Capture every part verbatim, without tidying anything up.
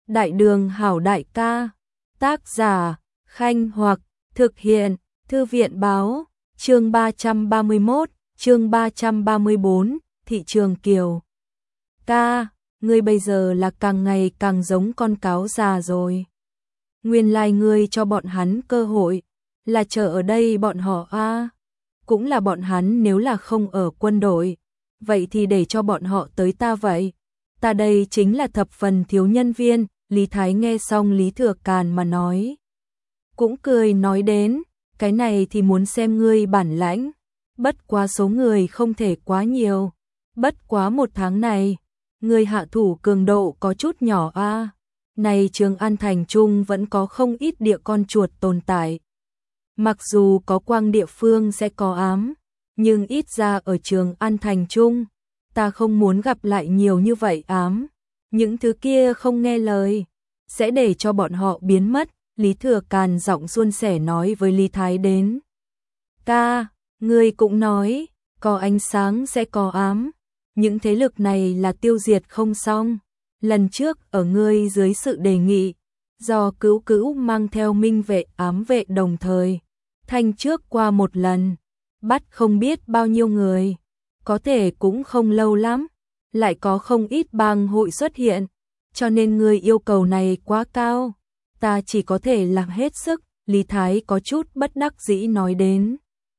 Đại đường hảo đại ca. Tác giả, Khanh Hoặc, thực hiện, Thư viện báo, chương ba trăm ba mươi mốt, chương ba trăm ba mươi bốn, thị trường kiều. Ca, ngươi bây giờ là càng ngày càng giống con cáo già rồi. Nguyên lai ngươi cho bọn hắn cơ hội, là chờ ở đây bọn họ a à. Cũng là bọn hắn nếu là không ở quân đội, vậy thì để cho bọn họ tới ta vậy. Ta đây chính là thập phần thiếu nhân viên. Lý Thái nghe xong Lý Thừa Càn mà nói. Cũng cười nói đến, cái này thì muốn xem ngươi bản lãnh. Bất quá số người không thể quá nhiều. Bất quá một tháng này, ngươi hạ thủ cường độ có chút nhỏ a à. Này Trường An Thành Trung vẫn có không ít địa con chuột tồn tại. Mặc dù có quang địa phương sẽ có ám, nhưng ít ra ở Trường An Thành Trung, ta không muốn gặp lại nhiều như vậy ám. Những thứ kia không nghe lời, sẽ để cho bọn họ biến mất. Lý Thừa Càn giọng suôn sẻ nói với Lý Thái đến. Ca, ngươi cũng nói, có ánh sáng sẽ có ám. Những thế lực này là tiêu diệt không xong. Lần trước ở ngươi dưới sự đề nghị, do Cữu Cữu mang theo minh vệ ám vệ đồng thời, thanh trước qua một lần, bắt không biết bao nhiêu người. Có thể cũng không lâu lắm, lại có không ít bang hội xuất hiện, cho nên ngươi yêu cầu này quá cao, ta chỉ có thể làm hết sức. Lý Thái có chút bất đắc dĩ nói đến.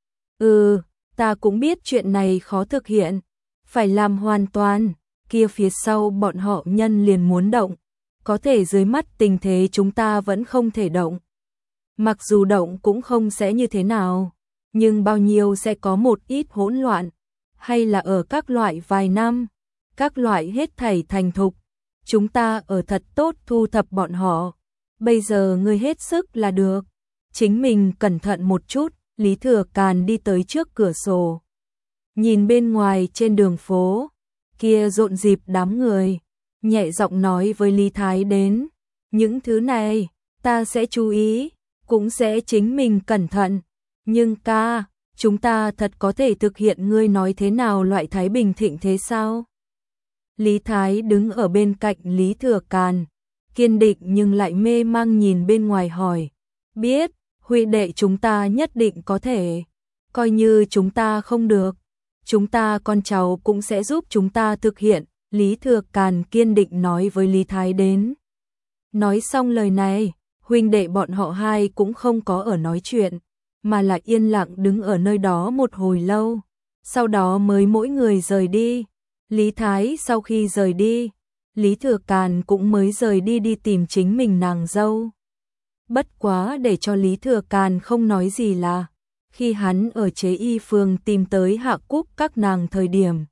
Ừ, ta cũng biết chuyện này khó thực hiện, phải làm hoàn toàn, kia phía sau bọn họ nhân liền muốn động, có thể dưới mắt tình thế chúng ta vẫn không thể động. Mặc dù động cũng không sẽ như thế nào, nhưng bao nhiêu sẽ có một ít hỗn loạn, hay là ở các loại vài năm, các loại hết thảy thành thục, chúng ta ở thật tốt thu thập bọn họ. Bây giờ ngươi hết sức là được, chính mình cẩn thận một chút. Lý Thừa Càn đi tới trước cửa sổ, nhìn bên ngoài trên đường phố, kia rộn rịp đám người, nhẹ giọng nói với Lý Thái đến. Những thứ này, ta sẽ chú ý, cũng sẽ chính mình cẩn thận. Nhưng ca, chúng ta thật có thể thực hiện ngươi nói thế nào loại Thái Bình thịnh thế sao? Lý Thái đứng ở bên cạnh Lý Thừa Càn, kiên định nhưng lại mê mang nhìn bên ngoài hỏi. Biết, huy đệ chúng ta nhất định có thể, coi như chúng ta không được, chúng ta con cháu cũng sẽ giúp chúng ta thực hiện. Lý Thừa Càn kiên định nói với Lý Thái đến. Nói xong lời này, huynh đệ bọn họ hai cũng không có ở nói chuyện, mà là yên lặng đứng ở nơi đó một hồi lâu, sau đó mới mỗi người rời đi. Lý Thái sau khi rời đi, Lý Thừa Càn cũng mới rời đi đi tìm chính mình nàng dâu. Bất quá để cho Lý Thừa Càn không nói gì là, khi hắn ở Chế Y Phường tìm tới Hạ Cúc các nàng thời điểm,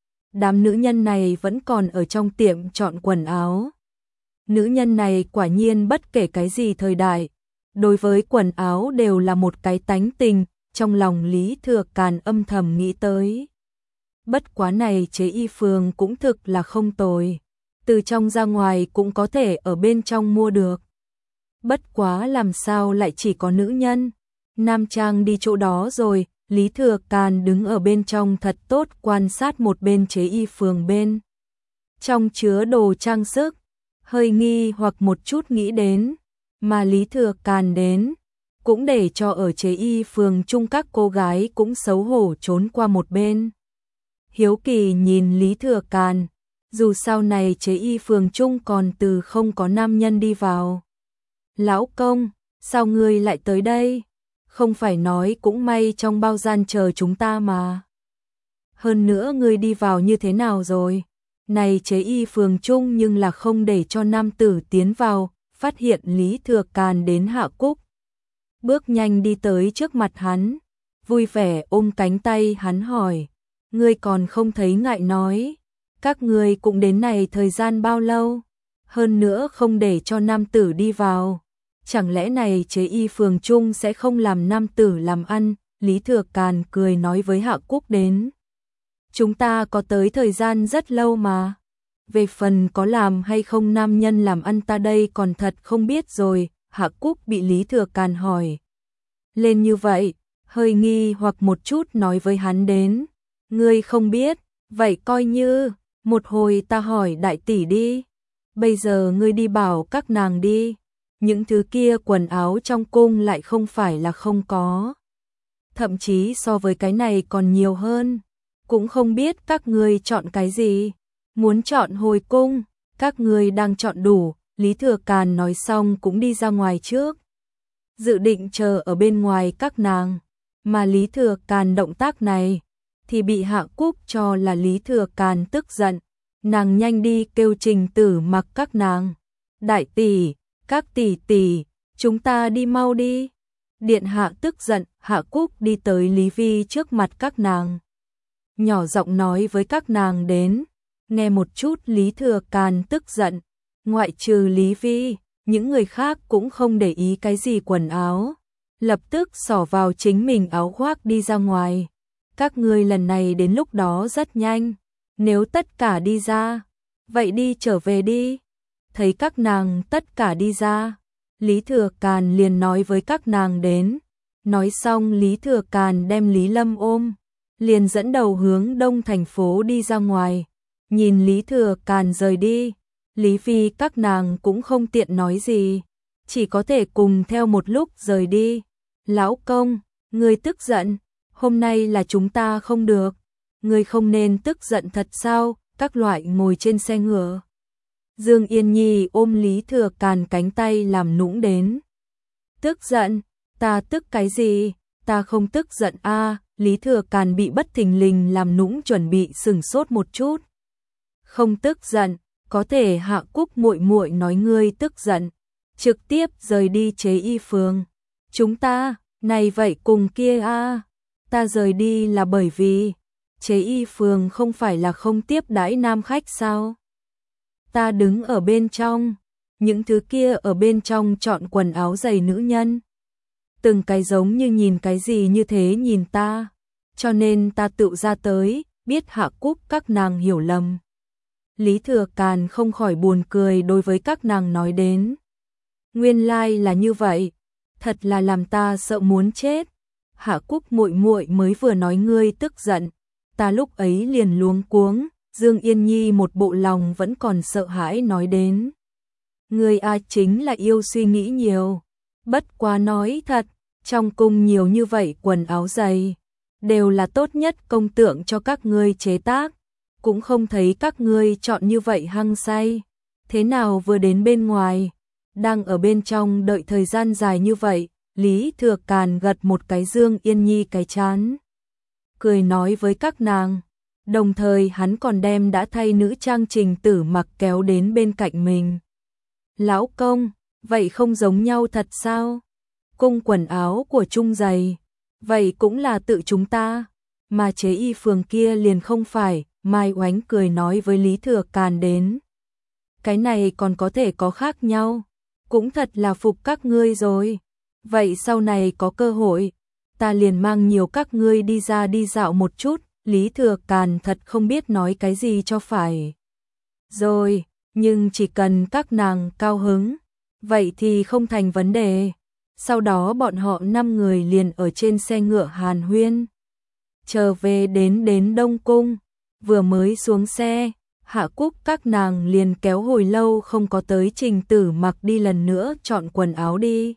đám nữ nhân này vẫn còn ở trong tiệm chọn quần áo. Nữ nhân này quả nhiên bất kể cái gì thời đại, đối với quần áo đều là một cái tánh tình, trong lòng Lý Thừa Càn âm thầm nghĩ tới. Bất quá này Chế Y Phường cũng thực là không tồi, từ trong ra ngoài cũng có thể ở bên trong mua được. Bất quá làm sao lại chỉ có nữ nhân, nam trang đi chỗ đó rồi. Lý Thừa Càn đứng ở bên trong thật tốt quan sát một bên Chế Y Phường bên trong chứa đồ trang sức, hơi nghi hoặc một chút nghĩ đến, mà Lý Thừa Càn đến, cũng để cho ở Chế Y Phường chung các cô gái cũng xấu hổ trốn qua một bên. Hiếu kỳ nhìn Lý Thừa Càn, dù sau này Chế Y Phường chung còn từ không có nam nhân đi vào. Lão công, sao ngươi lại tới đây? Không phải nói cũng may trong bao gian chờ chúng ta mà. Hơn nữa ngươi đi vào như thế nào rồi? Này Chế Y Phường chung nhưng là không để cho nam tử tiến vào. Phát hiện Lý Thừa Càn đến Hạ Cúc, bước nhanh đi tới trước mặt hắn, vui vẻ ôm cánh tay hắn hỏi. Ngươi còn không thấy ngại nói, các ngươi cũng đến này thời gian bao lâu? Hơn nữa không để cho nam tử đi vào, chẳng lẽ này Chế Y Phường chung sẽ không làm nam tử làm ăn? Lý Thừa Càn cười nói với Hạ Cúc đến. Chúng ta có tới thời gian rất lâu mà. Về phần có làm hay không nam nhân làm ăn ta đây còn thật không biết rồi. Hạ Cúc bị Lý Thừa Càn hỏi lên như vậy, hơi nghi hoặc một chút nói với hắn đến. Ngươi không biết, vậy coi như, một hồi ta hỏi đại tỷ đi. bây giờ ngươi đi bảo các nàng đi, những thứ kia quần áo trong cung lại không phải là không có. Thậm chí so với cái này còn nhiều hơn, cũng không biết các ngươi chọn cái gì, muốn chọn hồi cung, các ngươi đang chọn đủ. Lý Thừa Càn nói xong cũng đi ra ngoài trước, dự định chờ ở bên ngoài các nàng, mà Lý Thừa Càn động tác này thì bị Hạ Cúc cho là Lý Thừa Càn tức giận, nàng nhanh đi kêu Trình Tử Mặc các nàng, đại tỷ, các tỷ tỷ, chúng ta đi mau đi. Điện hạ tức giận, Hạ Cúc đi tới Lý Vi trước mặt các nàng, nhỏ giọng nói với các nàng đến, nghe một chút. Lý Thừa Càn tức giận, ngoại trừ Lý Vi, những người khác cũng không để ý cái gì quần áo, lập tức xỏ vào chính mình áo khoác đi ra ngoài. Các ngươi lần này đến lúc đó rất nhanh, nếu tất cả đi ra, vậy đi trở về đi. Thấy các nàng tất cả đi ra, Lý Thừa Càn liền nói với các nàng đến. Nói xong Lý Thừa Càn đem Lý Lâm ôm, liền dẫn đầu hướng đông thành phố đi ra ngoài. Nhìn Lý Thừa Càn rời đi, Lý Phi các nàng cũng không tiện nói gì, chỉ có thể cùng theo một lúc rời đi. Lão công, ngươi tức giận, hôm nay là chúng ta không được, ngươi không nên tức giận thật sao? Các loại ngồi trên xe ngựa. Dương Yên Nhi ôm Lý Thừa Càn cánh tay làm nũng đến. Tức giận, ta tức cái gì, ta không tức giận a. Lý Thừa Càn bị bất thình lình làm nũng chuẩn bị sừng sốt một chút. Không tức giận, có thể Hạ Cúc muội muội nói ngươi tức giận, trực tiếp rời đi Chế Y Phường. Chúng ta, này vậy cùng kia a, ta rời đi là bởi vì Chế Y Phường không phải là không tiếp đãi nam khách sao? Ta đứng ở bên trong, những thứ kia ở bên trong chọn quần áo giày nữ nhân. Từng cái giống như nhìn cái gì như thế nhìn ta, cho nên ta tự ra tới, biết Hạ Cúc các nàng hiểu lầm. Lý Thừa Càn không khỏi buồn cười đối với các nàng nói đến. Nguyên lai like là như vậy, thật là làm ta sợ muốn chết. Hạ Cúc muội muội mới vừa nói ngươi tức giận, ta lúc ấy liền luống cuống. Dương Yên Nhi một bộ lòng vẫn còn sợ hãi nói đến. Ngươi a chính là yêu suy nghĩ nhiều, bất quá nói thật, trong cung nhiều như vậy quần áo giày, đều là tốt nhất công tượng cho các ngươi chế tác, cũng không thấy các ngươi chọn như vậy hăng say. Thế nào vừa đến bên ngoài, đang ở bên trong đợi thời gian dài như vậy? Lý Thừa Càn gật một cái Dương Yên Nhi cái chán, cười nói với các nàng. Đồng thời hắn còn đem đã thay nữ trang Trình Tử Mặc kéo đến bên cạnh mình. Lão công, vậy không giống nhau thật sao? Cung quần áo của Trung giày, vậy cũng là tự chúng ta, mà Chế Y Phường kia liền không phải. Mai Oánh cười nói với Lý Thừa Càn đến. Cái này còn có thể có khác nhau, cũng thật là phục các ngươi rồi. Vậy sau này có cơ hội, ta liền mang nhiều các ngươi đi ra đi dạo một chút. Lý Thừa Càn thật không biết nói cái gì cho phải. Rồi, nhưng chỉ cần các nàng cao hứng, vậy thì không thành vấn đề. Sau đó bọn họ năm người liền ở trên xe ngựa hàn huyên. Trở về đến đến Đông Cung, vừa mới xuống xe, Hạ Cúc các nàng liền kéo hồi lâu không có tới Trình Tử Mặc đi lần nữa chọn quần áo đi.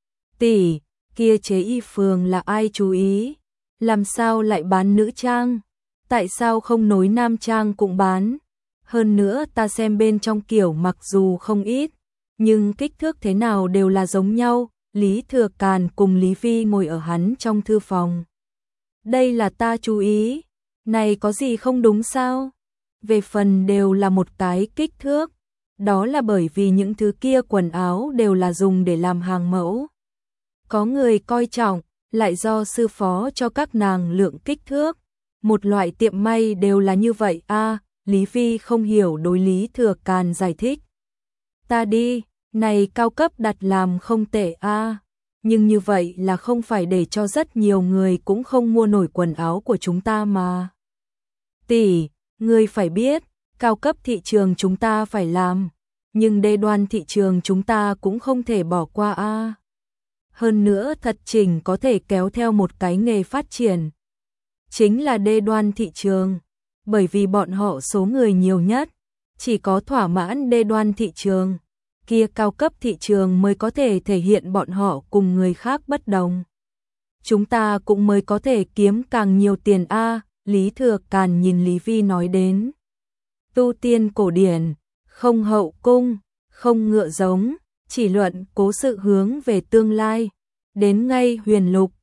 Tỷ, kia Chế Y Phường là ai chú ý? Làm sao lại bán nữ trang? Tại sao không nối nam trang cũng bán? Hơn nữa ta xem bên trong kiểu mặc dù không ít, nhưng kích thước thế nào đều là giống nhau. Lý Thừa Càn cùng Lý Vi ngồi ở hắn trong thư phòng. Đây là ta chú ý, này có gì không đúng sao? Về phần đều là một cái kích thước, đó là bởi vì những thứ kia quần áo đều là dùng để làm hàng mẫu. Có người coi trọng, lại do sư phó cho các nàng lượng kích thước. Một loại tiệm may đều là như vậy a. À, Lý Vi không hiểu đối Lý Thừa Càn giải thích. Ta đi, này cao cấp đặt làm không tệ a. À, nhưng như vậy là không phải để cho rất nhiều người cũng không mua nổi quần áo của chúng ta mà. Tỷ, ngươi phải biết, cao cấp thị trường chúng ta phải làm, nhưng đê đoan thị trường chúng ta cũng không thể bỏ qua a. À. Hơn nữa thật chỉnh có thể kéo theo một cái nghề phát triển, chính là đê đoan thị trường, bởi vì bọn họ số người nhiều nhất, chỉ có thỏa mãn đê đoan thị trường, kia cao cấp thị trường mới có thể thể hiện bọn họ cùng người khác bất đồng. Chúng ta cũng mới có thể kiếm càng nhiều tiền a, Lý Thừa Càn nhìn Lý Vi nói đến. Tu tiên cổ điển, không hậu cung, không ngựa giống, chỉ luận cố sự hướng về tương lai, đến ngay huyền lục,